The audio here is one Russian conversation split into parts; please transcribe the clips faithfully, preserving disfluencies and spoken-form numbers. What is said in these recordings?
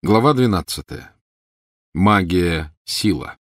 Глава двенадцатая. Магия — сила.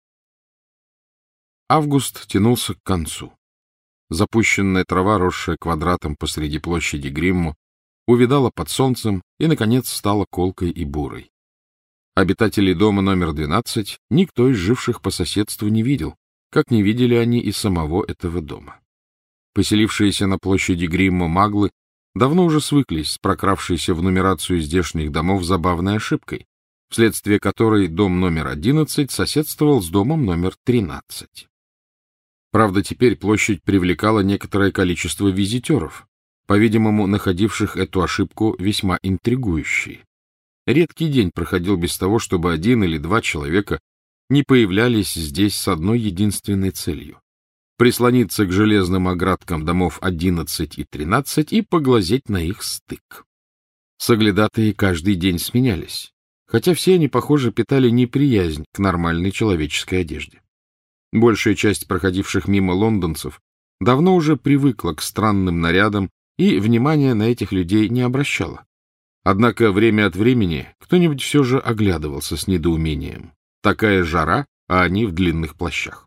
Август тянулся к концу. Запущенная трава, росшая квадратом посреди площади Гримму, увядала под солнцем и, наконец, стала колкой и бурой. Обитателей дома номер двенадцать никто из живших по соседству не видел, как не видели они и самого этого дома. Поселившиеся на площади Гримму маглы давно уже свыклись с прокравшейся в нумерацию здешних домов забавной ошибкой, вследствие которой дом номер одиннадцать соседствовал с домом номер тринадцать. Правда, теперь площадь привлекала некоторое количество визитеров, по-видимому, находивших эту ошибку весьма интригующей. Редкий день проходил без того, чтобы один или два человека не появлялись здесь с одной единственной целью — прислониться к железным оградкам домов одиннадцать и тринадцать и поглазеть на их стык. Соглядатые каждый день сменялись, хотя все они, похоже, питали неприязнь к нормальной человеческой одежде. Большая часть проходивших мимо лондонцев давно уже привыкла к странным нарядам и внимания на этих людей не обращала. Однако время от времени кто-нибудь все же оглядывался с недоумением. Такая жара, а они в длинных плащах.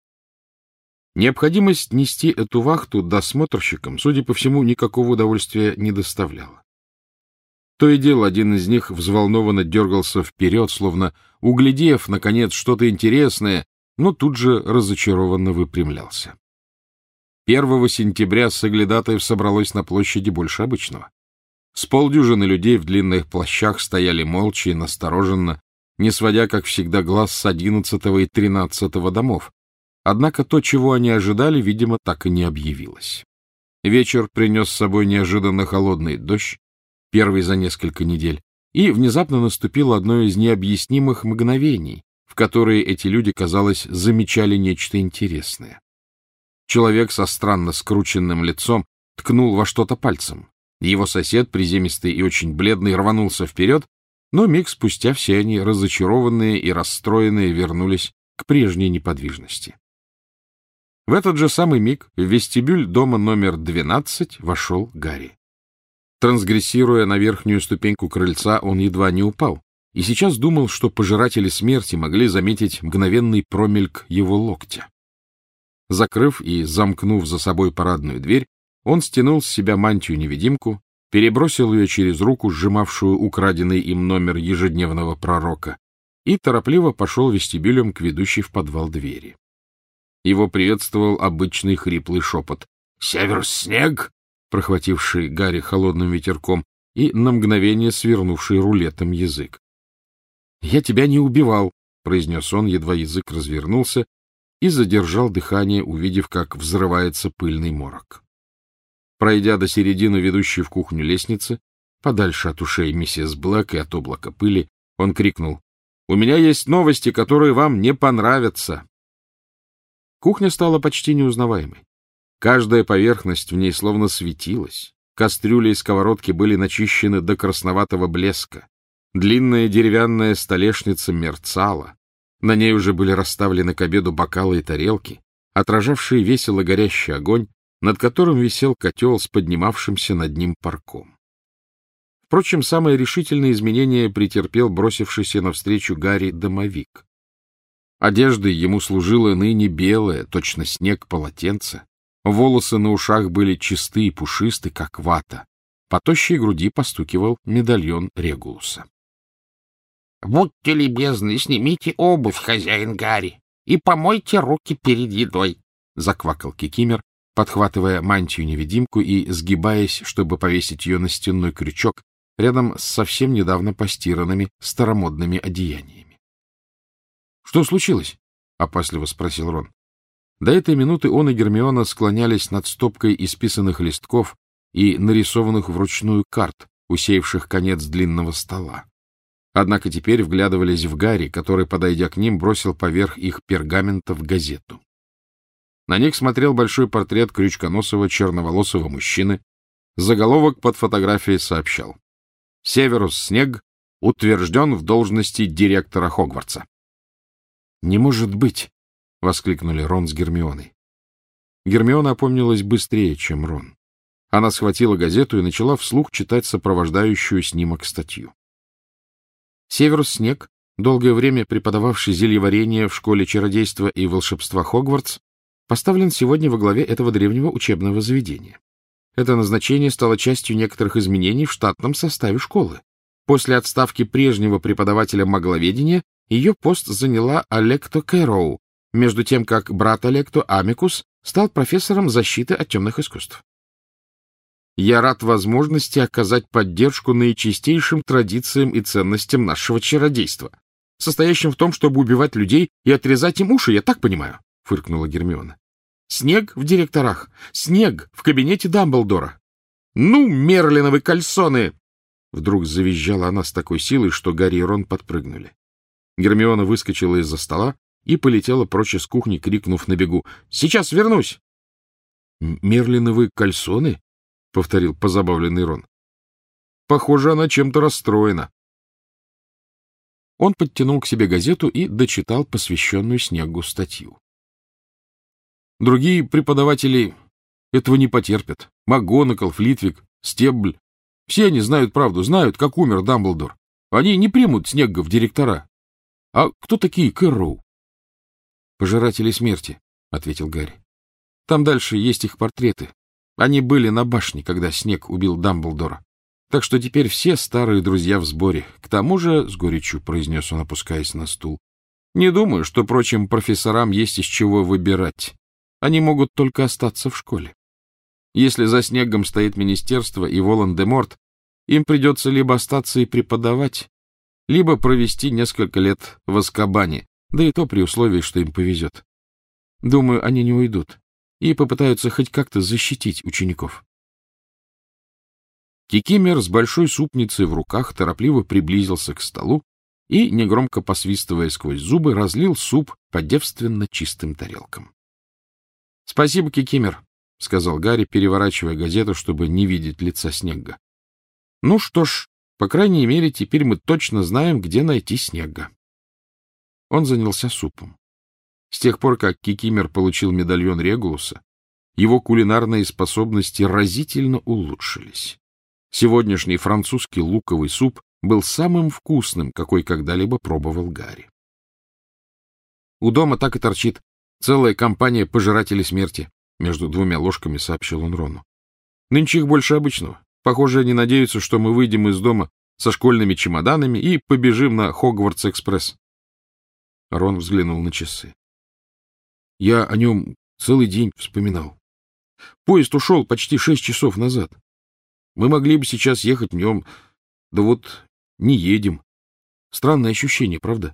Необходимость нести эту вахту досмотрщикам, судя по всему, никакого удовольствия не доставляла. То и дело один из них взволнованно дергался вперед, словно углядев, наконец, что-то интересное, но тут же разочарованно выпрямлялся. Первого сентября соглядатаев собралось на площади больше обычного. С полдюжины людей в длинных плащах стояли молча и настороженно, не сводя, как всегда, глаз с одиннадцатого и тринадцатого домов. Однако то, чего они ожидали, видимо, так и не объявилось. Вечер принес с собой неожиданно холодный дождь, первый за несколько недель, и внезапно наступило одно из необъяснимых мгновений, в которые эти люди, казалось, замечали нечто интересное. Человек со странно скрученным лицом ткнул во что-то пальцем. Его сосед, приземистый и очень бледный, рванулся вперед, но миг спустя все они, разочарованные и расстроенные, вернулись к прежней неподвижности. В этот же самый миг в вестибюль дома номер двенадцать вошел Гарри. Трансгрессируя на верхнюю ступеньку крыльца, он едва не упал, и сейчас думал, что пожиратели смерти могли заметить мгновенный промельк его локтя. Закрыв и замкнув за собой парадную дверь, он стянул с себя мантию-невидимку, перебросил ее через руку, сжимавшую украденный им номер ежедневного пророка, и торопливо пошел вестибюлем к ведущей в подвал двери. Его приветствовал обычный хриплый шепот «Северус снег!», прохвативший Гарри холодным ветерком и на мгновение свернувший рулетом язык. «Я тебя не убивал», — произнес он, едва язык развернулся, и задержал дыхание, увидев, как взрывается пыльный морок. Пройдя до середины ведущей в кухню лестницы, подальше от ушей миссис Блэк и от облака пыли, он крикнул: «У меня есть новости, которые вам не понравятся!» Кухня стала почти неузнаваемой. Каждая поверхность в ней словно светилась. Кастрюли и сковородки были начищены до красноватого блеска. Длинная деревянная столешница мерцала. На ней уже были расставлены к обеду бокалы и тарелки, отражавшие весело горящий огонь, над которым висел котел с поднимавшимся над ним парком. Впрочем, самое решительное изменение претерпел бросившийся навстречу Гарри домовик. Одеждой ему служило ныне белое, точно снег, полотенце. Волосы на ушах были чисты и пушисты, как вата. По тощей груди постукивал медальон Регулуса. — Будьте любезны, снимите обувь, хозяин Гарри, и помойте руки перед едой, — заквакал Кикимер, подхватывая мантию-невидимку и сгибаясь, чтобы повесить ее на стенной крючок рядом с совсем недавно постиранными старомодными одеяниями. — Что случилось? — опасливо спросил Рон. До этой минуты он и Гермиона склонялись над стопкой исписанных листков и нарисованных вручную карт, усеявших конец длинного стола. Однако теперь вглядывались в Гарри, который, подойдя к ним, бросил поверх их пергаментов газету. На них смотрел большой портрет крючконосого черноволосого мужчины. Заголовок под фотографией сообщал: «Северус Снег утвержден в должности директора Хогвартса». «Не может быть!» — воскликнули Рон с Гермионой. Гермиона опомнилась быстрее, чем Рон. Она схватила газету и начала вслух читать сопровождающую снимок статью. Северус Снег, долгое время преподававший зельеварение в школе чародейства и волшебства Хогвартс, поставлен сегодня во главе этого древнего учебного заведения. Это назначение стало частью некоторых изменений в штатном составе школы. После отставки прежнего преподавателя магловедения ее пост заняла Алекто Кэроу, между тем как брат Алекто, Амикус, стал профессором защиты от темных искусств. Я рад возможности оказать поддержку наичистейшим традициям и ценностям нашего чародейства, состоящим в том, чтобы убивать людей и отрезать им уши, я так понимаю, — фыркнула Гермиона. Снег в директорах, снег в кабинете Дамблдора. Ну, мерлиновы кальсоны! Вдруг завизжала она с такой силой, что Гарри и Рон подпрыгнули. Гермиона выскочила из-за стола и полетела прочь из кухни, крикнув на бегу: «Сейчас вернусь!» «Мерлиновые кальсоны?» — повторил позабавленный Рон. «Похоже, она чем-то расстроена». Он подтянул к себе газету и дочитал посвященную Снеггу статью. Другие преподаватели этого не потерпят. МакГонагал, Флитвик, Стебль. Все они знают правду, знают, как умер Дамблдор. Они не примут Снегга в директора. А кто такие Кэрроу? — Пожиратели смерти, — ответил Гарри. — Там дальше есть их портреты. Они были на башне, когда Снег убил Дамблдора. Так что теперь все старые друзья в сборе. К тому же, — с горечью произнес он, опускаясь на стул, — не думаю, что прочим профессорам есть из чего выбирать. Они могут только остаться в школе. Если за Снеггом стоит министерство и Волан-де-Морт, им придется либо остаться и преподавать, либо провести несколько лет в Азкабане, да и то при условии, что им повезет. Думаю, они не уйдут и попытаются хоть как-то защитить учеников. Кикимер с большой супницей в руках торопливо приблизился к столу и, негромко посвистывая сквозь зубы, разлил суп по девственно чистым тарелкам. — Спасибо, Кикимер, — сказал Гарри, переворачивая газету, чтобы не видеть лица Снегга. — Ну что ж, по крайней мере, теперь мы точно знаем, где найти Снегга. Он занялся супом. С тех пор, как Кикимер получил медальон Регулуса, его кулинарные способности разительно улучшились. Сегодняшний французский луковый суп был самым вкусным, какой когда-либо пробовал Гарри. У дома так и торчит целая компания пожирателей смерти, между двумя ложками сообщил он Рону. Нынче их больше обычного. Похоже, они надеются, что мы выйдем из дома со школьными чемоданами и побежим на Хогвартс-экспресс. Рон взглянул на часы. Я о нем целый день вспоминал. Поезд ушел почти шесть часов назад. Мы могли бы сейчас ехать в нем, да вот не едем. Странное ощущение, правда?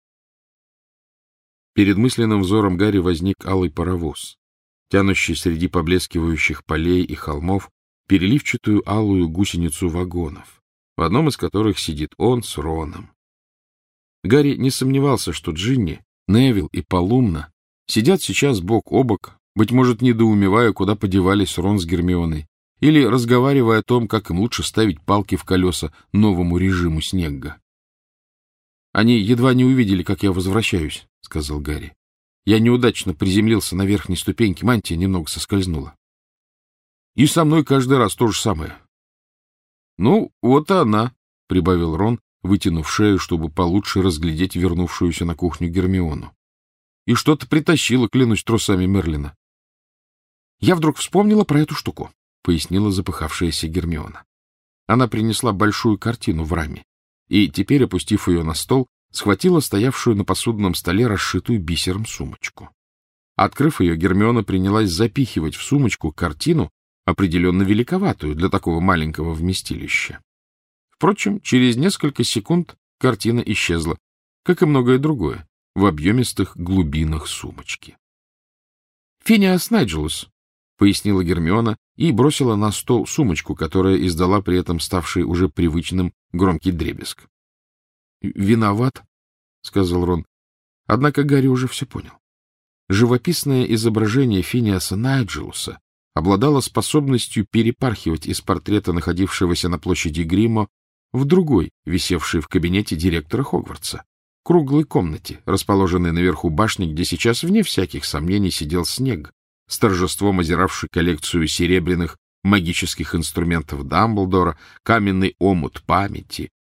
Перед мысленным взором Гарри возник алый паровоз, тянущий среди поблескивающих полей и холмов переливчатую алую гусеницу вагонов, в одном из которых сидит он с Роном. Гарри не сомневался, что Джинни, Невилл и Полумна сидят сейчас бок о бок, быть может, недоумевая, куда подевались Рон с Гермионой, или разговаривая о том, как им лучше ставить палки в колеса новому режиму Снегга. — Они едва не увидели, как я возвращаюсь, — сказал Гарри. Я неудачно приземлился на верхней ступеньке, мантия немного соскользнула. И со мной каждый раз то же самое. — Ну, вот и она, — прибавил Рон, вытянув шею, чтобы получше разглядеть вернувшуюся на кухню Гермиону. И что-то притащила, клянусь трусами Мерлина. — Я вдруг вспомнила про эту штуку, — пояснила запыхавшаяся Гермиона. Она принесла большую картину в раме и, теперь, опустив ее на стол, схватила стоявшую на посудном столе расшитую бисером сумочку. Открыв ее, Гермиона принялась запихивать в сумочку картину, определенно великоватую для такого маленького вместилища. Впрочем, через несколько секунд картина исчезла, как и многое другое, в объемистых глубинах сумочки. — Финиас Найджелус, — пояснила Гермиона и бросила на стол сумочку, которая издала при этом ставший уже привычным громкий дребезг. — Виноват, — сказал Рон. Однако Гарри уже все понял. Живописное изображение Финиаса Найджелуса обладало способностью перепархивать из портрета, находившегося на площади Гриммо, в другой, висевший в кабинете директора Хогвартса, круглой комнате, расположенной наверху башни, где сейчас, вне всяких сомнений, сидел Снег, с торжеством озиравший коллекцию серебряных магических инструментов Дамблдора, каменный омут памяти,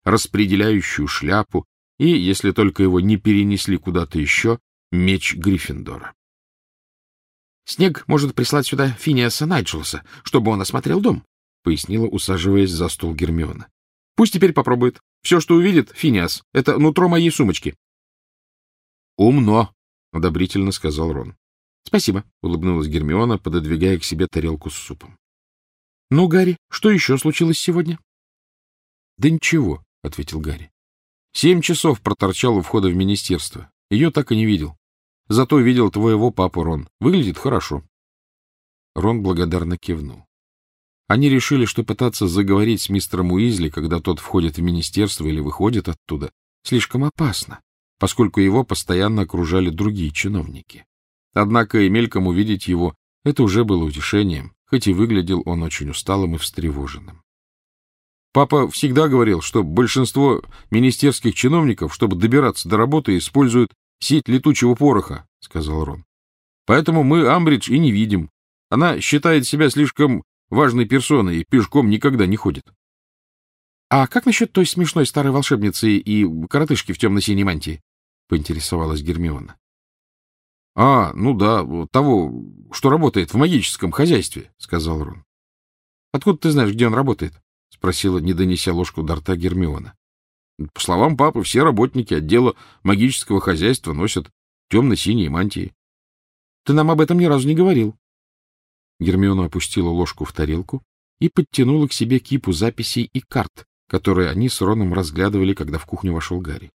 распределяющую шляпу и, если только его не перенесли куда-то еще, меч Гриффиндора. — Снег может прислать сюда Финиаса Найджелса, чтобы он осмотрел дом, — пояснила, усаживаясь за стол Гермиона. — Пусть теперь попробует. Все, что увидит Финиас, — это нутро моей сумочки. — Умно, — одобрительно сказал Рон. — Спасибо, — улыбнулась Гермиона, пододвигая к себе тарелку с супом. — Ну, Гарри, что еще случилось сегодня? — Да ничего, — ответил Гарри. — Семь часов проторчал у входа в министерство. Ее так и не видел. Зато видел твоего папу, Рон. Выглядит хорошо. Рон благодарно кивнул. Они решили, что пытаться заговорить с мистером Уизли, когда тот входит в министерство или выходит оттуда, слишком опасно, поскольку его постоянно окружали другие чиновники. Однако и мельком увидеть его — это уже было утешением, хоть и выглядел он очень усталым и встревоженным. Папа всегда говорил, что большинство министерских чиновников, чтобы добираться до работы, используют сеть летучего пороха, — сказал Рон. Поэтому мы Амбридж и не видим. Она считает себя слишком важной персоной и пешком никогда не ходит. — А как насчет той смешной старой волшебницы и коротышки в темно-синей мантии? — поинтересовалась Гермиона. — А, ну да, того, что работает в магическом хозяйстве, — сказал Рон. — Откуда ты знаешь, где он работает? — спросила, не донеся ложку до рта, Гермиона. — По словам папы, все работники отдела магического хозяйства носят темно-синие мантии. — Ты нам об этом ни разу не говорил. Гермиона опустила ложку в тарелку и подтянула к себе кипу записей и карт, которые они с Роном разглядывали, когда в кухню вошел Гарри.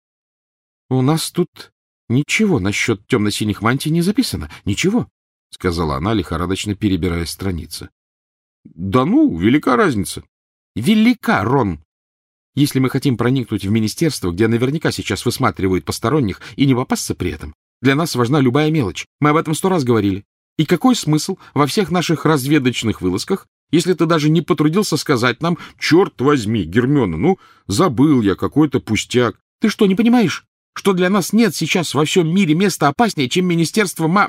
— У нас тут ничего насчет темно-синих мантий не записано. Ничего, — сказала она, лихорадочно перебирая страницы. — Да ну, велика разница. — Велика, Рон. Если мы хотим проникнуть в министерство, где наверняка сейчас высматривают посторонних, и не попасться при этом, для нас важна любая мелочь. Мы об этом сто раз говорили. И какой смысл во всех наших разведочных вылазках, если ты даже не потрудился сказать нам: «Черт возьми, Гермиона, ну, забыл я какой-то пустяк». Ты что, не понимаешь, что для нас нет сейчас во всем мире места опаснее, чем министерство ма...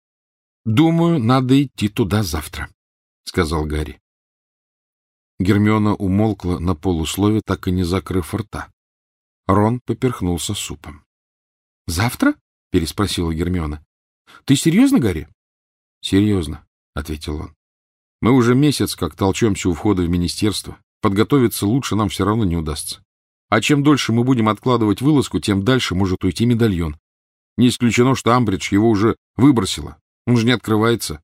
— Думаю, надо идти туда завтра, — сказал Гарри. Гермиона умолкла на полуслове, так и не закрыв рта. Рон поперхнулся супом. — Завтра? — переспросила Гермиона. — Ты серьезно, Гарри? — Серьезно, — ответил он. — Мы уже месяц как толчемся у входа в министерство. Подготовиться лучше нам все равно не удастся. А чем дольше мы будем откладывать вылазку, тем дальше может уйти медальон. Не исключено, что Амбридж его уже выбросила. Он же не открывается.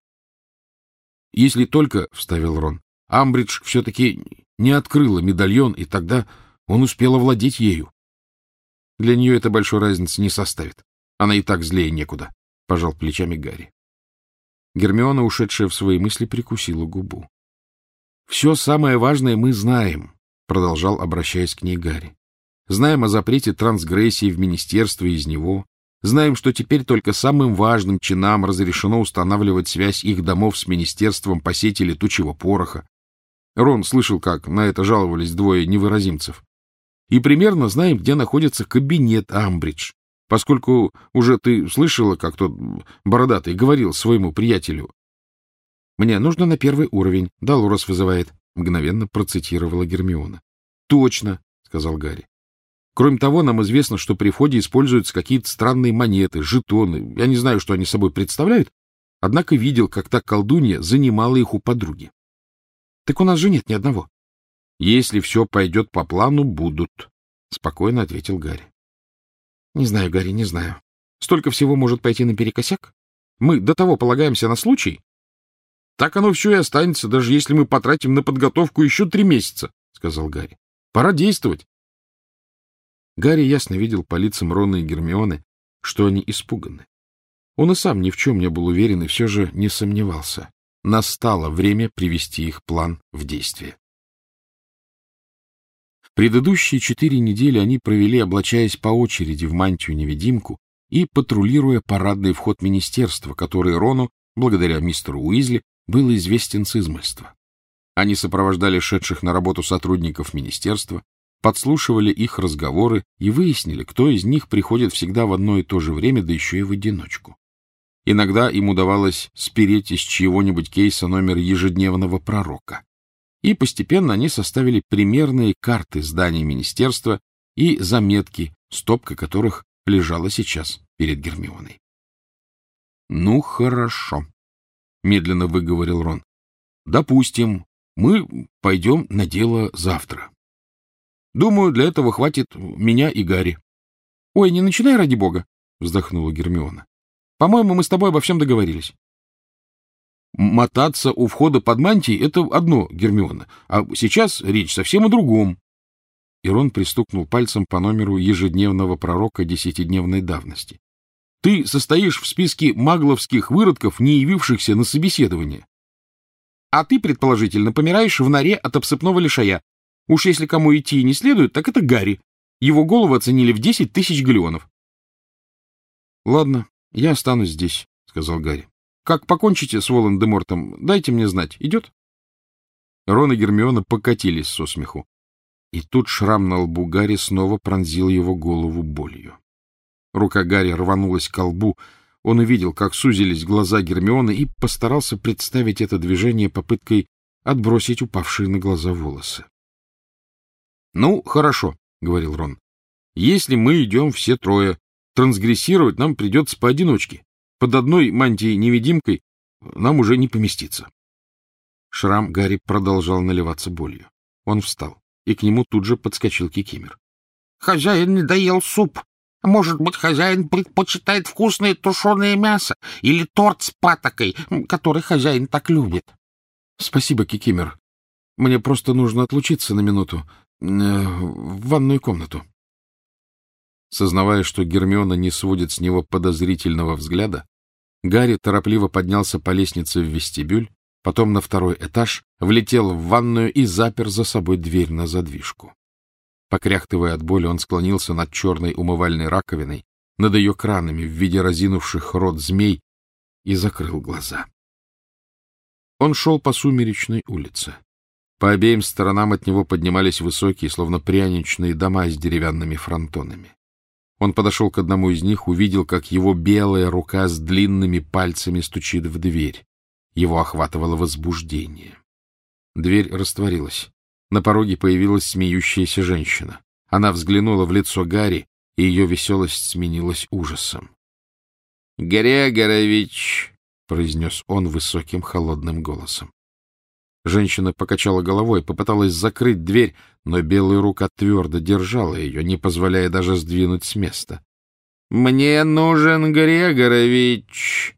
— Если только, — вставил Рон, — Амбридж все-таки не открыла медальон, и тогда он успел овладеть ею. Для нее это большой разницы не составит. Она и так злее некуда, — пожал плечами Гарри. Гермиона, ушедшая в свои мысли, прикусила губу. — Все самое важное мы знаем, — продолжал, обращаясь к ней Гарри. — Знаем о запрете трансгрессии в министерстве из него. Знаем, что теперь только самым важным чинам разрешено устанавливать связь их домов с министерством по сети летучего пороха. Рон слышал, как на это жаловались двое невыразимцев. И примерно знаем, где находится кабинет Амбридж, поскольку уже ты слышала, как тот бородатый говорил своему приятелю. — Мне нужно на первый уровень, Долорес вызывает, — мгновенно процитировала Гермиона. — Точно, — сказал Гарри. Кроме того, нам известно, что при входе используются какие-то странные монеты, жетоны. Я не знаю, что они собой представляют, однако видел, как та колдунья занимала их у подруги. — Так у нас же нет ни одного. — Если все пойдет по плану, будут, — спокойно ответил Гарри. — Не знаю, Гарри, не знаю. Столько всего может пойти наперекосяк. Мы до того полагаемся на случай. — Так оно все и останется, даже если мы потратим на подготовку еще три месяца, — сказал Гарри. — Пора действовать. Гарри ясно видел по лицам Рона и Гермионы, что они испуганы. Он и сам ни в чем не был уверен и все же не сомневался. Настало время привести их план в действие. Предыдущие четыре недели они провели, облачаясь по очереди в мантию-невидимку и патрулируя парадный вход министерства, который Рону, благодаря мистеру Уизли, был известен с измольства. Они сопровождали шедших на работу сотрудников министерства, подслушивали их разговоры и выяснили, кто из них приходит всегда в одно и то же время, да еще и в одиночку. Иногда им удавалось спереть из чьего-нибудь кейса номер ежедневного пророка. и постепенно они составили примерные карты зданий министерства и заметки, стопка которых лежала сейчас перед Гермионой. — Ну, хорошо, — медленно выговорил Рон. — Допустим, мы пойдем на дело завтра. Думаю, для этого хватит меня и Гарри. — Ой, не начинай, ради бога, — вздохнула Гермиона. — По-моему, мы с тобой обо всем договорились. — Мотаться у входа под мантией — это одно, Гермиона, а сейчас речь совсем о другом. И Рон пристукнул пальцем по номеру ежедневного пророка десятидневной давности. — Ты состоишь в списке магловских выродков, не явившихся на собеседование. А ты, предположительно, помираешь в норе от обсыпного лишая. Уж если кому идти не следует, так это Гарри. Его голову оценили в десять тысяч галеонов. — Ладно, я останусь здесь, — сказал Гарри. — Как покончите с Волан-де-Мортом, дайте мне знать. Идет? Рон и Гермиона покатились со смеху. И тут шрам на лбу Гарри снова пронзил его голову болью. Рука Гарри рванулась к лбу. Он увидел, как сузились глаза Гермионы, и постарался представить это движение попыткой отбросить упавшие на глаза волосы. — Ну, хорошо, — говорил Рон. — Если мы идем все трое, трансгрессировать нам придется поодиночке. Под одной мантией-невидимкой нам уже не поместиться. Шрам Гарри продолжал наливаться болью. Он встал, и к нему тут же подскочил Кикимер. — Хозяин не доел суп. Может быть, хозяин предпочитает вкусное тушеное мясо или торт с патокой, который хозяин так любит. — Спасибо, Кикимер. Мне просто нужно отлучиться на минуту. В ванную комнату. Сознавая, что Гермиона не сводит с него подозрительного взгляда, Гарри торопливо поднялся по лестнице в вестибюль, потом на второй этаж, влетел в ванную и запер за собой дверь на задвижку. Покряхтывая от боли, он склонился над черной умывальной раковиной, над ее кранами в виде разинувших рот змей, и закрыл глаза. Он шел по сумеречной улице. По обеим сторонам от него поднимались высокие, словно пряничные дома с деревянными фронтонами. Он подошел к одному из них, увидел, как его белая рука с длинными пальцами стучит в дверь. Его охватывало возбуждение. Дверь растворилась. На пороге появилась смеющаяся женщина. Она взглянула в лицо Гарри, и ее веселость сменилась ужасом. — Грегорович! — произнес он высоким холодным голосом. Женщина покачала головой, попыталась закрыть дверь, но белая рука твердо держала ее, не позволяя даже сдвинуть с места. — Мне нужен Грегорович!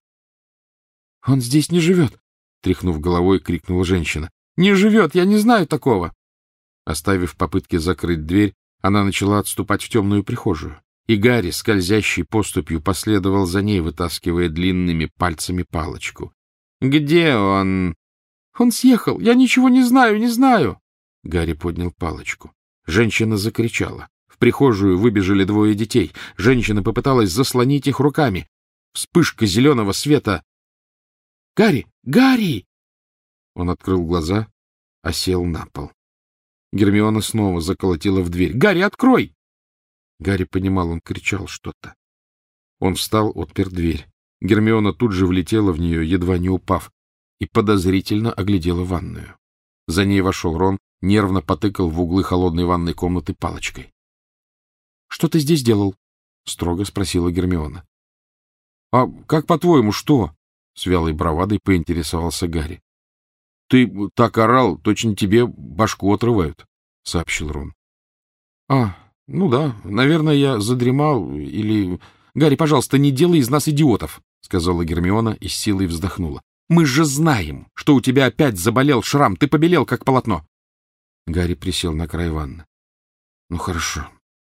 — Он здесь не живет! — тряхнув головой, крикнула женщина. — Не живет! Я не знаю такого! Оставив попытки закрыть дверь, она начала отступать в темную прихожую, и Гарри, скользящей поступью, последовал за ней, вытаскивая длинными пальцами палочку. — Где он? — Он съехал. Я ничего не знаю, не знаю. Гарри поднял палочку. Женщина закричала. В прихожую выбежали двое детей. Женщина попыталась заслонить их руками. Вспышка зеленого света. — Гарри! Гарри! Он открыл глаза, а сел на пол. Гермиона снова заколотила в дверь. — Гарри, открой! Гарри понимал, он кричал что-то. Он встал, отпер дверь. Гермиона тут же влетела в нее, едва не упав, и подозрительно оглядела ванную. За ней вошел Рон, нервно потыкал в углы холодной ванной комнаты палочкой. — Что ты здесь делал? — строго спросила Гермиона. — А как, по-твоему, что? — с вялой бравадой поинтересовался Гарри. — Ты так орал, точно тебе башку отрывают, — сообщил Рон. — А, ну да, наверное, я задремал или... — Гарри, пожалуйста, не делай из нас идиотов, — сказала Гермиона и с силой вздохнула. Мы же знаем, что у тебя опять заболел шрам. Ты побелел, как полотно. Гарри присел на край ванны. Ну, хорошо.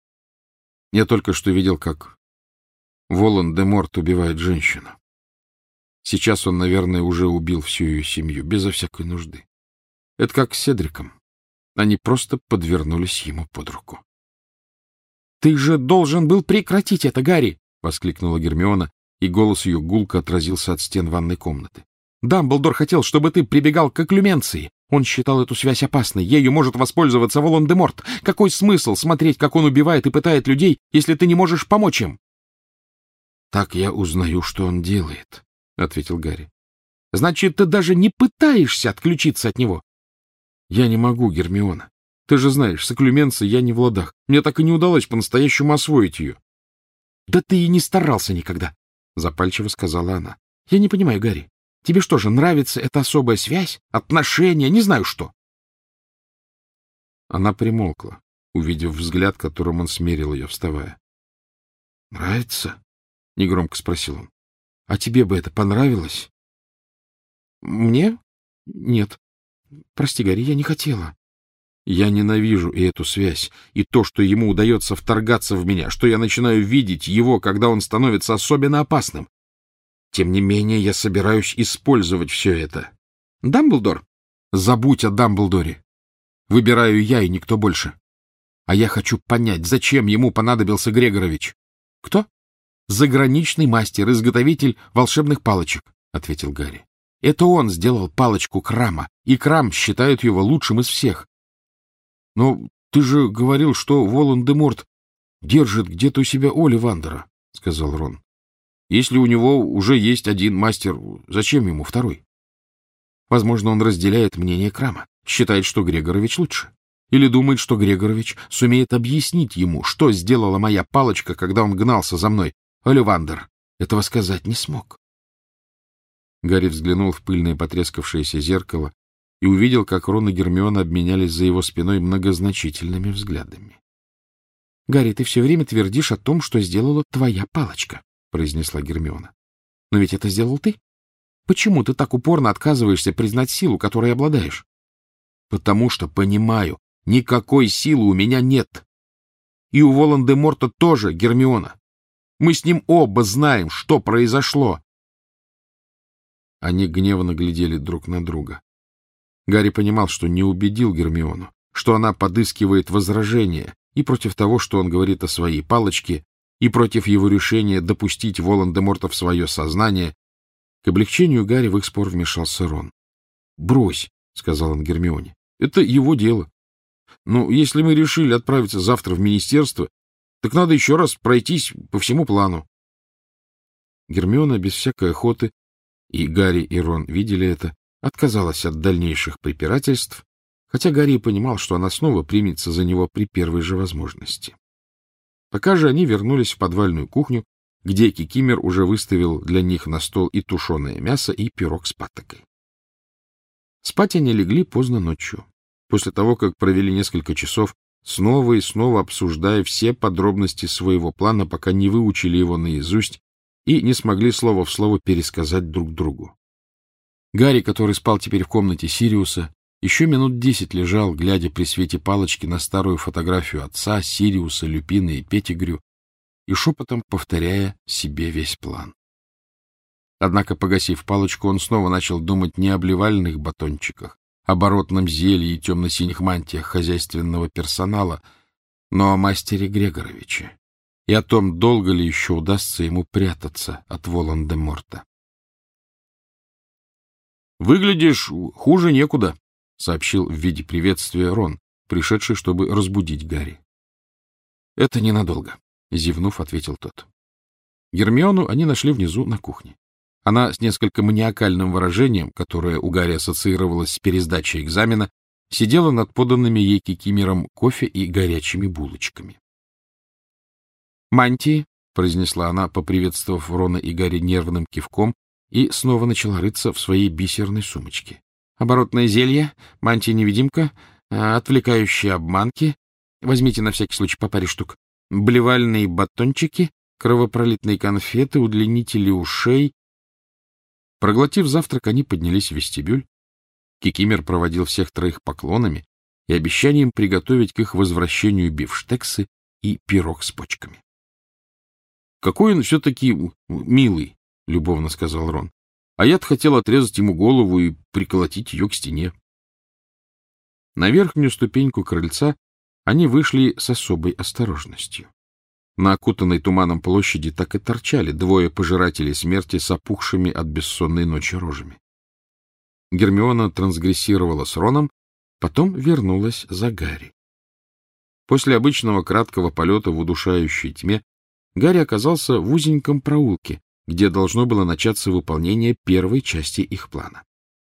Я только что видел, как Волан-де-Морт убивает женщину. Сейчас он, наверное, уже убил всю ее семью, безо всякой нужды. Это как с Седриком. Они просто подвернулись ему под руку. — Ты же должен был прекратить это, Гарри! — воскликнула Гермиона, и голос ее гулко отразился от стен ванной комнаты. Дамблдор хотел, чтобы ты прибегал к окклюменции. Он считал эту связь опасной. Ею может воспользоваться Волан-де-Морт. Какой смысл смотреть, как он убивает и пытает людей, если ты не можешь помочь им? — Так я узнаю, что он делает, — ответил Гарри. — Значит, ты даже не пытаешься отключиться от него? Я не могу, Гермиона. Ты же знаешь, с оклюменцией я не в ладах. Мне так и не удалось по-настоящему освоить ее. — Да ты и не старался никогда, — запальчиво сказала она. — Я не понимаю, Гарри, тебе что же, нравится эта особая связь, отношения, не знаю что? Она примолкла, увидев взгляд, которым он смерил ее, вставая. — Нравится? — негромко спросил он. — А тебе бы это понравилось? — Мне? Нет. Прости, Гарри, я не хотела. Я ненавижу и эту связь, и то, что ему удается вторгаться в меня, что я начинаю видеть его, когда он становится особенно опасным. Тем не менее, я собираюсь использовать все это. Дамблдор? Забудь о Дамблдоре. Выбираю я и никто больше. А я хочу понять, зачем ему понадобился Грегорович. Кто? Заграничный мастер-изготовитель волшебных палочек, — ответил Гарри. Это он сделал палочку Крама, и Крам считает его лучшим из всех. Но ты же говорил, что Волан-де-Морт держит где-то у себя Олливандера, — сказал Рон. Если у него уже есть один мастер, зачем ему второй? Возможно, он разделяет мнение Крама, считает, что Грегорович лучше. Или думает, что Грегорович сумеет объяснить ему, что сделала моя палочка, когда он гнался за мной. Олливандер этого сказать не смог. Гарри взглянул в пыльное потрескавшееся зеркало и увидел, как Рон и Гермиона обменялись за его спиной многозначительными взглядами. — Гарри, ты все время твердишь о том, что сделала твоя палочка, — произнесла Гермиона. — Но ведь это сделал ты. Почему ты так упорно отказываешься признать силу, которой обладаешь? — Потому что понимаю, никакой силы у меня нет. И у Волан-де-Морта тоже, Гермиона. Мы с ним оба знаем, что произошло. Они гневно глядели друг на друга. Гарри понимал, что не убедил Гермиону, что она подыскивает возражения и против того, что он говорит о своей палочке, и против его решения допустить Волан-де-Морта в свое сознание. К облегчению Гарри в их спор вмешался Рон. — Брось, — сказал он Гермионе, — это его дело. Ну, если мы решили отправиться завтра в министерство, так надо еще раз пройтись по всему плану. Гермиона без всякой охоты, и Гарри и Рон видели это, отказалась от дальнейших препирательств, хотя Гарри понимал, что она снова примется за него при первой же возможности. Пока же они вернулись в подвальную кухню, где Кикимер уже выставил для них на стол и тушеное мясо, и пирог с патокой. Спать они легли поздно ночью, после того, как провели несколько часов, снова и снова обсуждая все подробности своего плана, пока не выучили его наизусть и не смогли слово в слово пересказать друг другу. Гарри, который спал теперь в комнате Сириуса, еще минут десять лежал, глядя при свете палочки на старую фотографию отца, Сириуса, Люпина и Петтигрю, и шепотом повторяя себе весь план. Однако, погасив палочку, он снова начал думать не о блевальных батончиках, оборотном зелье и темно-синих мантиях хозяйственного персонала, но о мастере Грегоровиче и о том, долго ли еще удастся ему прятаться от Волан-де-Морта. — Выглядишь хуже некуда, — сообщил в виде приветствия Рон, пришедший, чтобы разбудить Гарри. — Это ненадолго, — зевнув, ответил тот. Гермиону они нашли внизу на кухне. Она с несколько маниакальным выражением, которое у Гарри ассоциировалось с пересдачей экзамена, сидела над поданными ей Кикимером кофе и горячими булочками. «Мантии», — произнесла она, поприветствовав Рона и Гарри нервным кивком, и снова начала рыться в своей бисерной сумочке. «Оборотное зелье, мантия-невидимка, отвлекающие обманки. Возьмите на всякий случай по паре штук. Блевальные батончики, кровопролитные конфеты, удлинители ушей». Проглотив завтрак, они поднялись в вестибюль. Кикимер проводил всех троих поклонами и обещанием приготовить к их возвращению бифштексы и пирог с почками. — Какой он все-таки милый, — любовно сказал Рон. — А я-то хотел отрезать ему голову и приколотить ее к стене. На верхнюю ступеньку крыльца они вышли с особой осторожностью. На окутанной туманом площади так и торчали двое пожирателей смерти с опухшими от бессонной ночи рожами. Гермиона трансгрессировала с Роном, потом вернулась за Гарри. После обычного краткого полета в удушающей тьме Гарри оказался в узеньком проулке, где должно было начаться выполнение первой части их плана.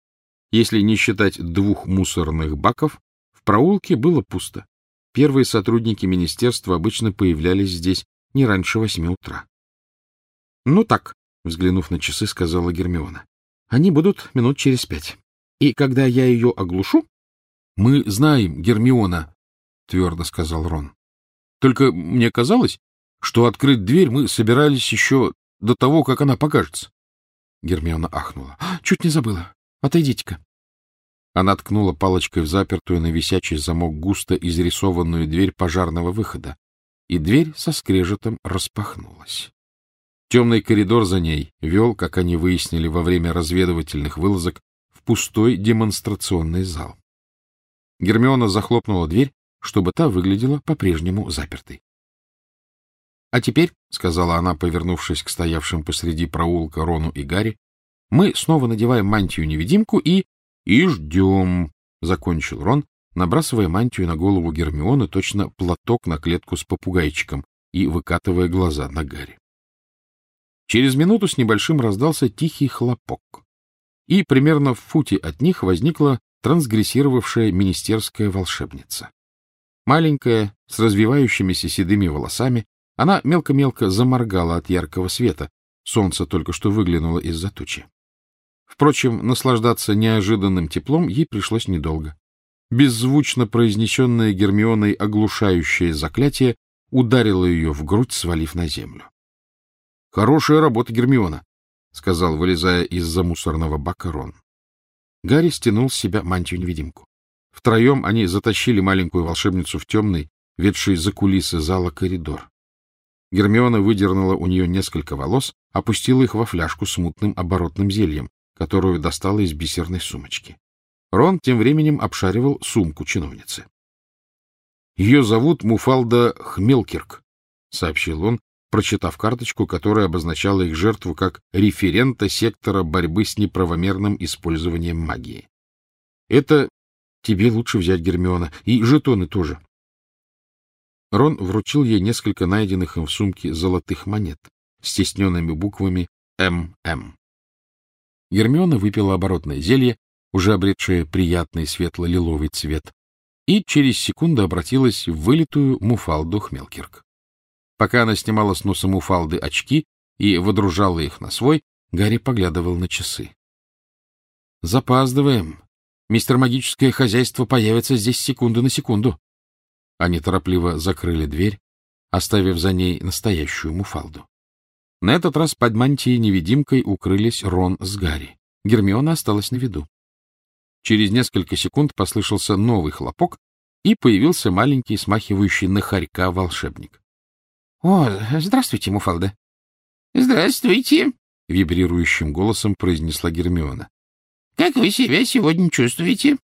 Если не считать двух мусорных баков, в проулке было пусто. Первые сотрудники министерства обычно появлялись здесь не раньше восьми утра. — Ну так, — взглянув на часы, сказала Гермиона, — они будут минут через пять. И когда я ее оглушу... — Мы знаем, Гермиона, — твердо сказал Рон. — Только мне казалось, что открыть дверь мы собирались еще до того, как она покажется. Гермиона ахнула. — Чуть не забыла. Отойдите-ка. Она ткнула палочкой в запертую на висячий замок густо изрисованную дверь пожарного выхода, и дверь со скрежетом распахнулась. Темный коридор за ней вел, как они выяснили во время разведывательных вылазок, в пустой демонстрационный зал. Гермиона захлопнула дверь, чтобы та выглядела по-прежнему запертой. — А теперь, — сказала она, повернувшись к стоявшим посреди проулка Рону и Гарри, — мы снова надеваем мантию-невидимку и... — И ждем, — закончил Рон, набрасывая мантию на голову Гермионы, точно платок на клетку с попугайчиком, и выкатывая глаза на Гарри. Через минуту с небольшим раздался тихий хлопок, и примерно в футе от них возникла трансгрессировавшая министерская волшебница. Маленькая, с развивающимися седыми волосами, она мелко-мелко заморгала от яркого света, солнце только что выглянуло из-за тучи. Впрочем, наслаждаться неожиданным теплом ей пришлось недолго. Беззвучно произнесенное Гермионой оглушающее заклятие ударило ее в грудь, свалив на землю. — Хорошая работа, Гермиона, — сказал, вылезая из-за мусорного бака Рон. Гарри стянул с себя мантию-невидимку. Втроем они затащили маленькую волшебницу в темный, ведший за кулисы зала коридор. Гермиона выдернула у нее несколько волос, опустила их во фляжку с мутным оборотным зельем, которую достала из бисерной сумочки. Рон тем временем обшаривал сумку чиновницы. — Ее зовут Муфалда Хмелкирк, — сообщил он, прочитав карточку, которая обозначала их жертву как референта сектора борьбы с неправомерным использованием магии. — Это тебе лучше взять, Гермиона, и жетоны тоже. Рон вручил ей несколько найденных им в сумке золотых монет с тисненными буквами «эм эм». Гермиона выпила оборотное зелье, уже обретшее приятный светло-лиловый цвет, и через секунду обратилась в вылитую Муфалду Хмелкирк. Пока она снимала с носа Муфалды очки и водружала их на свой, Гарри поглядывал на часы. — Запаздываем. Мистер Магическое Хозяйство появится здесь секунду на секунду. Они торопливо закрыли дверь, оставив за ней настоящую Муфалду. На этот раз под мантией-невидимкой укрылись Рон с Гарри. Гермиона осталась на виду. Через несколько секунд послышался новый хлопок, и появился маленький, смахивающий на хорька волшебник. — О, здравствуйте, Муфалда. — Здравствуйте, — вибрирующим голосом произнесла Гермиона. — Как вы себя сегодня чувствуете?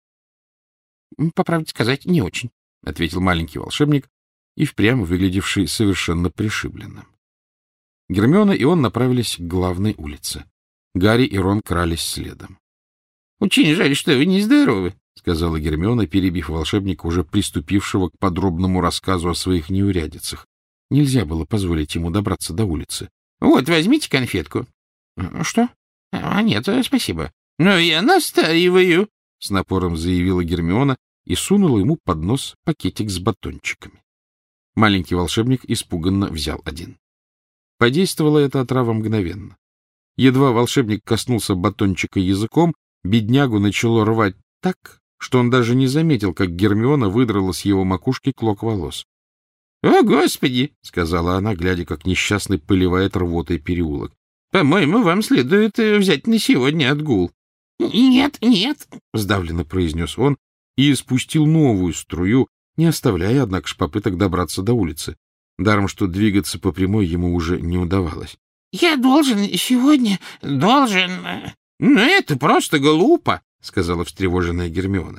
— По правде сказать, не очень, — ответил маленький волшебник, и впрямь выглядевший совершенно пришибленным. Гермиона и он направились к главной улице. Гарри и Рон крались следом. — Очень жаль, что вы нездоровы, — сказала Гермиона, перебив волшебника, уже приступившего к подробному рассказу о своих неурядицах. Нельзя было позволить ему добраться до улицы. — Вот, возьмите конфетку. — Что? — А, нет, спасибо. — Но я настаиваю, — с напором заявила Гермиона и сунула ему под нос пакетик с батончиками. Маленький волшебник испуганно взял один. Подействовала эта отрава мгновенно. Едва волшебник коснулся батончика языком, беднягу начало рвать так, что он даже не заметил, как Гермиона выдрала с его макушки клок волос. — О, Господи! — сказала она, глядя, как несчастный поливает рвотой переулок. — По-моему, вам следует взять на сегодня отгул. — Нет, нет! — сдавленно произнес он и испустил новую струю, не оставляя, однако ж, попыток добраться до улицы. Даром, что двигаться по прямой ему уже не удавалось. — Я должен сегодня, должен... — Ну, это просто глупо, — сказала встревоженная Гермиона.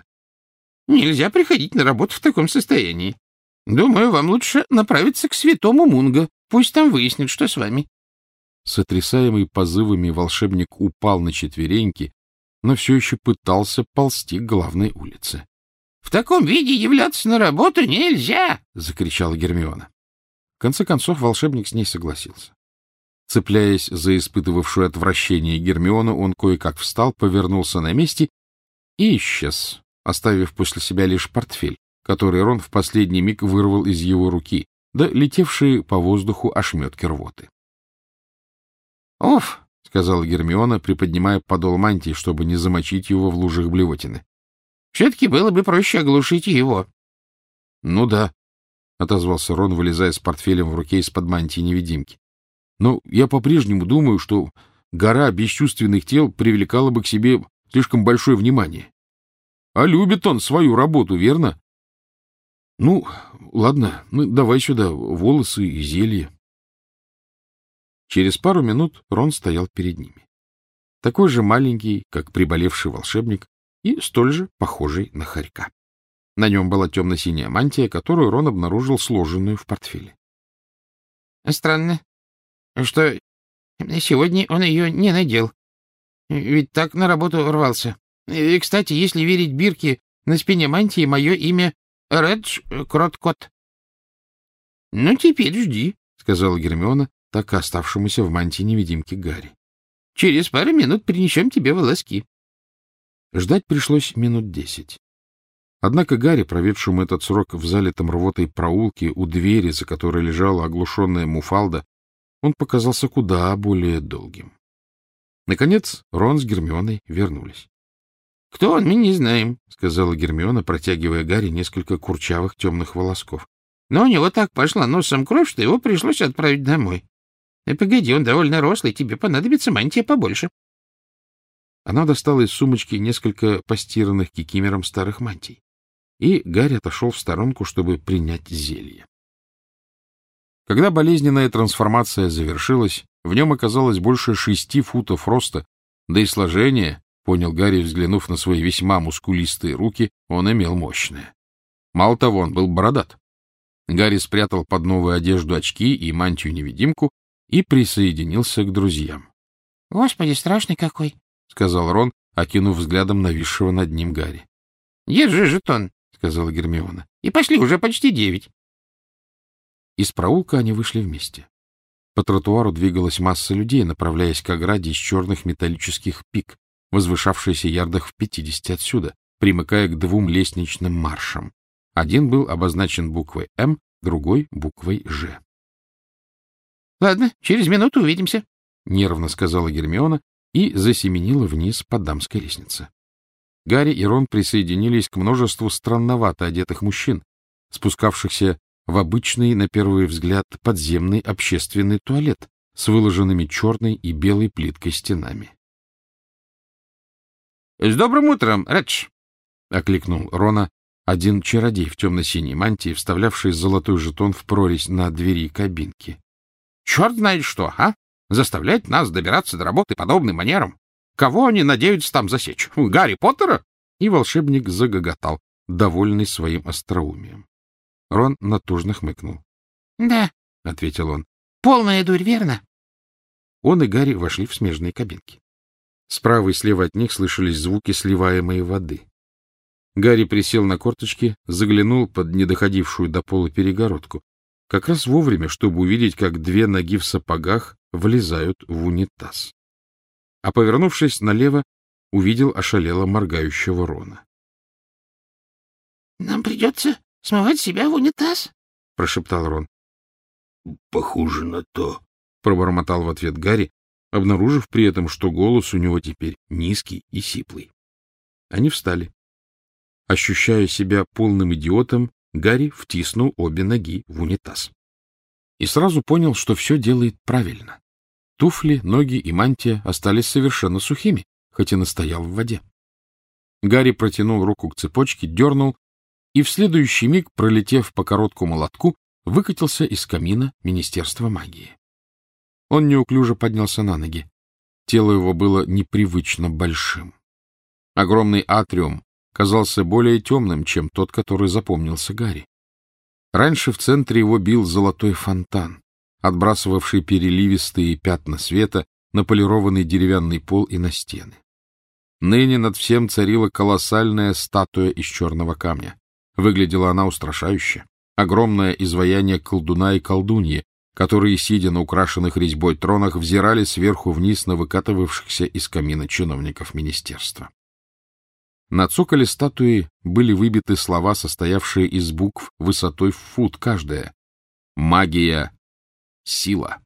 — Нельзя приходить на работу в таком состоянии. Думаю, вам лучше направиться к святому Мунго. Пусть там выяснят, что с вами. Сотрясаемый позывами волшебник упал на четвереньки, но все еще пытался ползти к главной улице. — В таком виде являться на работу нельзя! — закричала Гермиона. В конце концов волшебник с ней согласился. Цепляясь за испытывавшую отвращение Гермиону, он кое-как встал, повернулся на месте и исчез, оставив после себя лишь портфель, который Рон в последний миг вырвал из его руки, да летевшие по воздуху ошметки рвоты. — Оф! — сказала Гермиона, приподнимая подол мантии, чтобы не замочить его в лужах блевотины. — Все-таки было бы проще оглушить его. — Ну да, — отозвался Рон, вылезая с портфелем в руке из-под мантии невидимки. — Но я по-прежнему думаю, что гора бесчувственных тел привлекала бы к себе слишком большое внимание. А любит он свою работу, верно? — Ну, ладно, ну давай сюда волосы и зелье. Через пару минут Рон стоял перед ними. Такой же маленький, как приболевший волшебник, и столь же похожий на хорька. На нем была темно-синяя мантия, которую Рон обнаружил сложенную в портфеле. — Странно, что сегодня он ее не надел. Ведь так на работу рвался. И, кстати, если верить бирке, на спине мантии мое имя Редж Кроткот. — Ну, теперь жди, — сказала Гермиона, так и оставшемуся в мантии невидимки Гарри. — Через пару минут принесем тебе волоски. Ждать пришлось минут десять. Однако Гарри, проведшему этот срок в залитом рвотой проулке у двери, за которой лежала оглушенная Муфалда, он показался куда более долгим. Наконец Рон с Гермионой вернулись. — Кто он, мы не знаем, — сказала Гермиона, протягивая Гарри несколько курчавых темных волосков. — Но у него так пошла носом кровь, что его пришлось отправить домой. И погоди, он довольно рослый, тебе понадобится мантия побольше. Она достала из сумочки несколько постиранных кикимером старых мантий, и Гарри отошел в сторонку, чтобы принять зелье. Когда болезненная трансформация завершилась, в нем оказалось больше шести футов роста, да и сложение, понял Гарри, взглянув на свои весьма мускулистые руки, он имел мощное. Мало того, он был бородат. Гарри спрятал под новую одежду очки и мантию-невидимку и присоединился к друзьям. — Господи, страшный какой! — сказал Рон, окинув взглядом нависшего над ним Гарри. — Держи жетон, — сказала Гермиона. — И пошли, уже почти девять. Из проулка они вышли вместе. По тротуару двигалась масса людей, направляясь к ограде из черных металлических пик, возвышавшейся ярдах в пятидесяти отсюда, примыкая к двум лестничным маршам. Один был обозначен буквой «М», другой — буквой «Ж». — Ладно, через минуту увидимся, — нервно сказала Гермиона и засеменила вниз по дамской лестнице. Гарри и Рон присоединились к множеству странновато одетых мужчин, спускавшихся в обычный, на первый взгляд, подземный общественный туалет с выложенными черной и белой плиткой стенами. — С добрым утром, Редж! — окликнул Рона один чародей в темно-синей мантии, вставлявший золотой жетон в прорезь на двери кабинки. — Черт знает что, а? Заставлять нас добираться до работы подобным манером? Кого они надеются там засечь? Гарри Поттера? И волшебник загоготал, довольный своим остроумием. Рон натужно хмыкнул. — Да, — ответил он. — Полная дурь, верно? Он и Гарри вошли в смежные кабинки. Справа и слева от них слышались звуки сливаемой воды. Гарри присел на корточки, заглянул под недоходившую до пола перегородку, как раз вовремя, чтобы увидеть, как две ноги в сапогах влезают в унитаз. А, повернувшись налево, увидел ошалело моргающего Рона. — Нам придется смывать себя в унитаз? — прошептал Рон. — Похоже на то, — пробормотал в ответ Гарри, обнаружив при этом, что голос у него теперь низкий и сиплый. Они встали. Ощущая себя полным идиотом, Гарри втиснул обе ноги в унитаз. И сразу понял, что все делает правильно. Туфли, ноги и мантия остались совершенно сухими, хоть и настоял в воде. Гарри протянул руку к цепочке, дернул, и в следующий миг, пролетев по короткому лотку, выкатился из камина Министерства магии. Он неуклюже поднялся на ноги. Тело его было непривычно большим. Огромный атриум казался более темным, чем тот, который запомнился Гарри. Раньше в центре его бил золотой фонтан, отбрасывавший переливистые пятна света на полированный деревянный пол и на стены. Ныне над всем царила колоссальная статуя из черного камня. Выглядела она устрашающе. Огромное изваяние колдуна и колдуньи, которые, сидя на украшенных резьбой тронах, взирали сверху вниз на выкатывавшихся из камина чиновников министерства. На цоколе статуи были выбиты слова, состоявшие из букв высотой в фут каждая. Магия. Сила.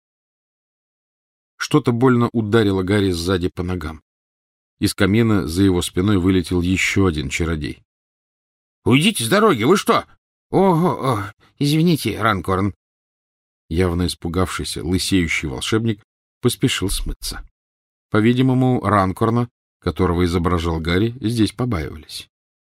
Что-то больно ударило Гарри сзади по ногам. Из камина за его спиной вылетел еще один чародей. — Уйдите с дороги, вы что? — Ого, о, извините, Ранкорн. Явно испугавшийся, лысеющий волшебник поспешил смыться. По-видимому, Ранкорна, которого изображал Гарри, здесь побаивались.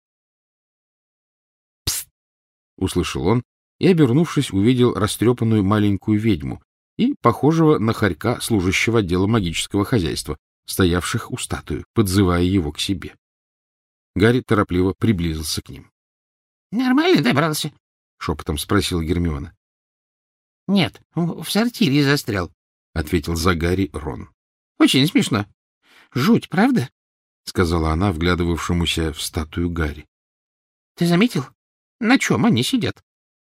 «Пст!» — услышал он и, обернувшись, увидел растрепанную маленькую ведьму и похожего на хорька служащего отдела магического хозяйства, стоявших у статуи, подзывая его к себе. Гарри торопливо приблизился к ним. — Нормально добрался? — шепотом спросила Гермиона. — Нет, в сортире застрял, — ответил за Гарри Рон. — Очень смешно. Жуть, правда? — сказала она, вглядывавшемуся в статую Гарри. — Ты заметил? На чем они сидят?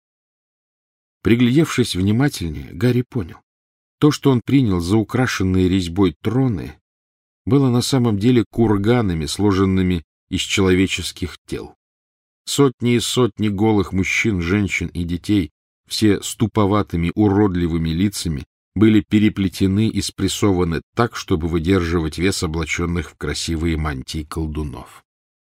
Приглядевшись внимательнее, Гарри понял. То, что он принял за украшенные резьбой троны, было на самом деле курганами, сложенными из человеческих тел. Сотни и сотни голых мужчин, женщин и детей, все с туповатыми, уродливыми лицами, были переплетены и спрессованы так, чтобы выдерживать вес облаченных в красивые мантии колдунов.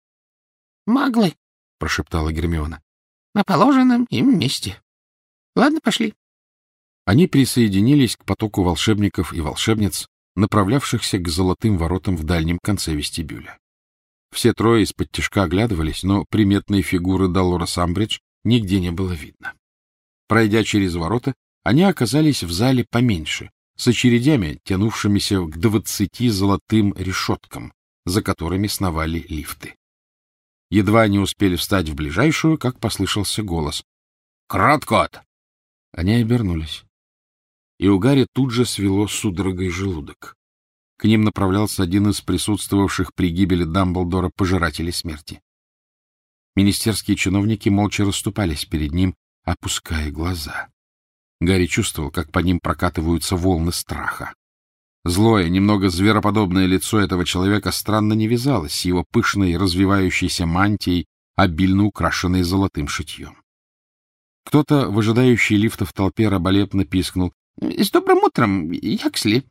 — Маглы, — прошептала Гермиона, — на положенном им месте. Ладно, пошли. Они присоединились к потоку волшебников и волшебниц, направлявшихся к золотым воротам в дальнем конце вестибюля. Все трое из-под тишка оглядывались, но приметной фигуры Долорес Амбридж нигде не было видно. Пройдя через ворота, они оказались в зале поменьше, с очередями, тянувшимися к двадцати золотым решеткам, за которыми сновали лифты. Едва они успели встать в ближайшую, как послышался голос. — Кроткот! Они обернулись. И у Гарри тут же свело судорогой желудок. К ним направлялся один из присутствовавших при гибели Дамблдора пожирателей смерти. Министерские чиновники молча расступались перед ним, опуская глаза. Гарри чувствовал, как по ним прокатываются волны страха. Злое, немного звероподобное лицо этого человека странно не вязалось с его пышной, развивающейся мантией, обильно украшенной золотым шитьем. Кто-то, выжидающий лифта в толпе, раболепно пискнул: — С добрым утром, Яксли!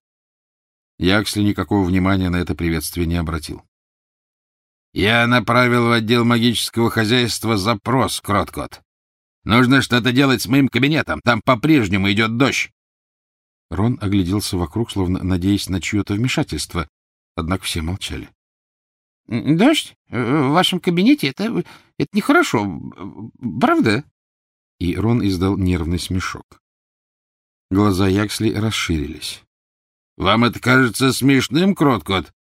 Яксли никакого внимания на это приветствие не обратил. — Я направил в отдел магического хозяйства запрос, Кроткот. Нужно что-то делать с моим кабинетом, там по-прежнему идет дождь. Рон огляделся вокруг, словно надеясь на чье-то вмешательство, однако все молчали. — Дождь? В вашем кабинете? Это, это нехорошо, правда? И Рон издал нервный смешок. Глаза Яксли расширились. — Вам это кажется смешным, Кроткот?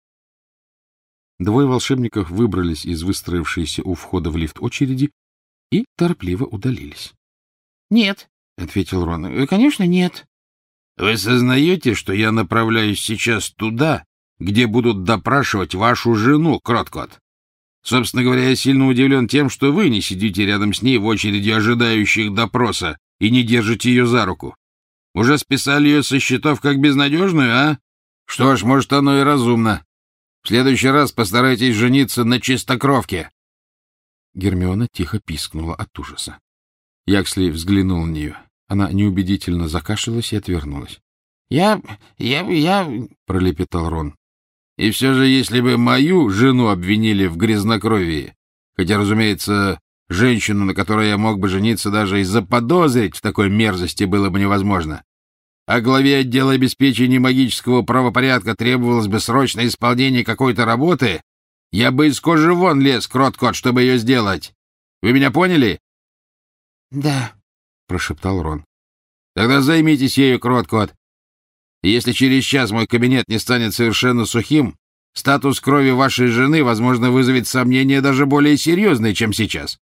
Двое волшебников выбрались из выстроившейся у входа в лифт очереди и торопливо удалились. — Нет, — ответил Рон, — конечно, нет. — Вы сознаете, что я направляюсь сейчас туда, где будут допрашивать вашу жену, Кроткот? Собственно говоря, я сильно удивлен тем, что вы не сидите рядом с ней в очереди ожидающих допроса и не держите ее за руку. Уже списали ее со счетов как безнадежную, а? Что ж, может, оно и разумно. В следующий раз постарайтесь жениться на чистокровке. Гермиона тихо пискнула от ужаса. Яксли взглянул на нее. Она неубедительно закашлялась и отвернулась. — Я... я... я... — пролепетал Рон. — И все же, если бы мою жену обвинили в грязнокровии, хотя, разумеется, женщину, на которой я мог бы жениться, даже и заподозрить в такой мерзости было бы невозможно, а главе отдела обеспечения магического правопорядка требовалось бы срочное исполнение какой-то работы, я бы из кожи вон лез, Кроткот, чтобы ее сделать. Вы меня поняли? — Да, — прошептал Рон. — Тогда займитесь ею, Кроткот. И если через час мой кабинет не станет совершенно сухим, статус крови вашей жены, возможно, вызовет сомнения даже более серьезные, чем сейчас.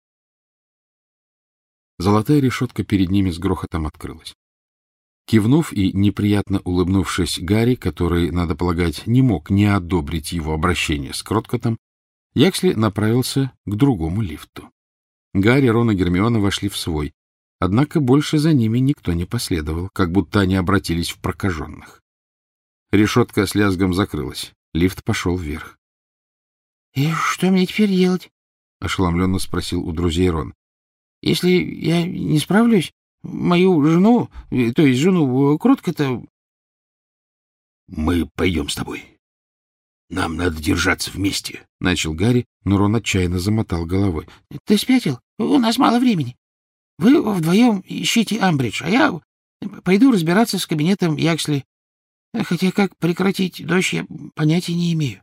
Золотая решетка перед ними с грохотом открылась. Кивнув и неприятно улыбнувшись Гарри, который, надо полагать, не мог не одобрить его обращение с Кроткотом, Яксли направился к другому лифту. Гарри, Рон и Гермиона вошли в свой, однако больше за ними никто не последовал, как будто они обратились в прокаженных. Решетка с лязгом закрылась, лифт пошел вверх. — И что мне теперь делать? — ошеломленно спросил у друзей Рон. — Если я не справлюсь, мою жену, то есть жену Кротко-то... — Мы пойдем с тобой. Нам надо держаться вместе, — начал Гарри, но Рон отчаянно замотал головой. — Ты спятил? У нас мало времени. Вы вдвоем ищите Амбридж, а я пойду разбираться с кабинетом Яксли. Хотя как прекратить дождь, я понятия не имею.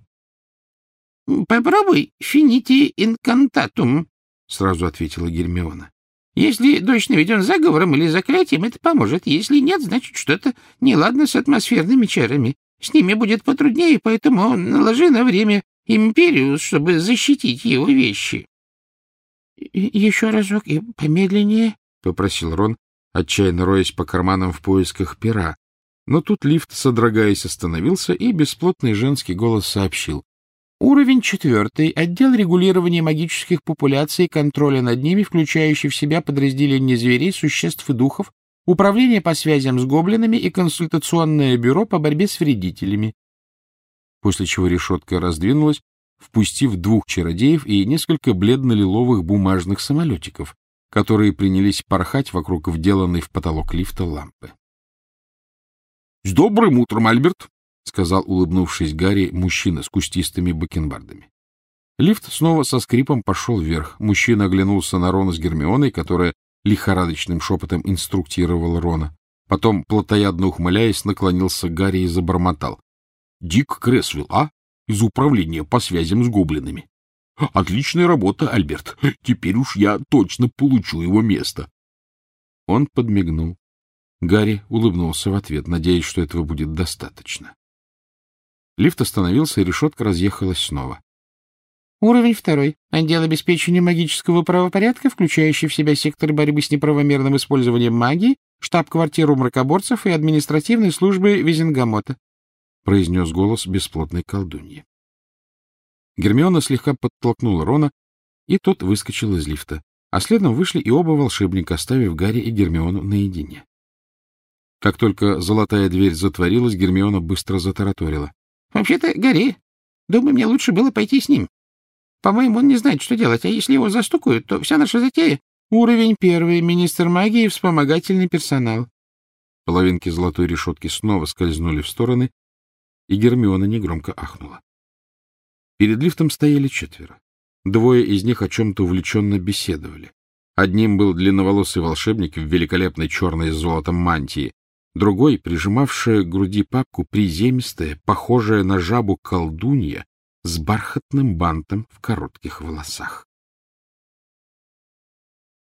— Попробуй финити инкантатум, — сразу ответила Гермиона. — Если дождь наведен заговором или заклятием, это поможет. Если нет, значит, что-то неладно с атмосферными чарами. С ними будет потруднее, поэтому наложи на время Империус, чтобы защитить его вещи. — Еще разок и помедленнее, — попросил Рон, отчаянно роясь по карманам в поисках пера. Но тут лифт, содрогаясь, остановился, и бесплотный женский голос сообщил. Уровень четвертый. Отдел регулирования магических популяций и контроля над ними, включающий в себя подразделения зверей, существ и духов, управление по связям с гоблинами и консультационное бюро по борьбе с вредителями. После чего решетка раздвинулась, впустив двух чародеев и несколько бледно-лиловых бумажных самолетиков, которые принялись порхать вокруг вделанной в потолок лифта лампы. — С добрым утром, Альберт! — сказал, улыбнувшись Гарри, мужчина с кустистыми бакенбардами. Лифт снова со скрипом пошел вверх. Мужчина оглянулся на Рона с Гермионой, которая лихорадочным шепотом инструктировала Рона. Потом, плотоядно ухмыляясь, наклонился к Гарри и забормотал. — Дик Кресвилл, а? Из управления по связям с гоблинами. — Отличная работа, Альберт. Теперь уж я точно получу его место. Он подмигнул. Гарри улыбнулся в ответ, надеясь, что этого будет достаточно. Лифт остановился, и решетка разъехалась снова. Уровень второй. Отдел обеспечения магического правопорядка, включающий в себя сектор борьбы с неправомерным использованием магии, штаб-квартиру мракоборцев и административной службы Визенгамота, — произнес голос бесплотной колдуньи. Гермиона слегка подтолкнула Рона, и тот выскочил из лифта, а следом вышли и оба волшебника, оставив Гарри и Гермиону наедине. Как только золотая дверь затворилась, Гермиона быстро затараторила. — Вообще-то, Гарри, думаю, мне лучше было пойти с ним. По-моему, он не знает, что делать, а если его застукают, то вся наша затея — уровень первый, министр магии и вспомогательный персонал. Половинки золотой решетки снова скользнули в стороны, и Гермиона негромко ахнула. Перед лифтом стояли четверо. Двое из них о чем-то увлеченно беседовали. Одним был длинноволосый волшебник в великолепной черной с золотом мантии, другой, прижимавшая к груди папку, приземистая, похожая на жабу колдунья, с бархатным бантом в коротких волосах.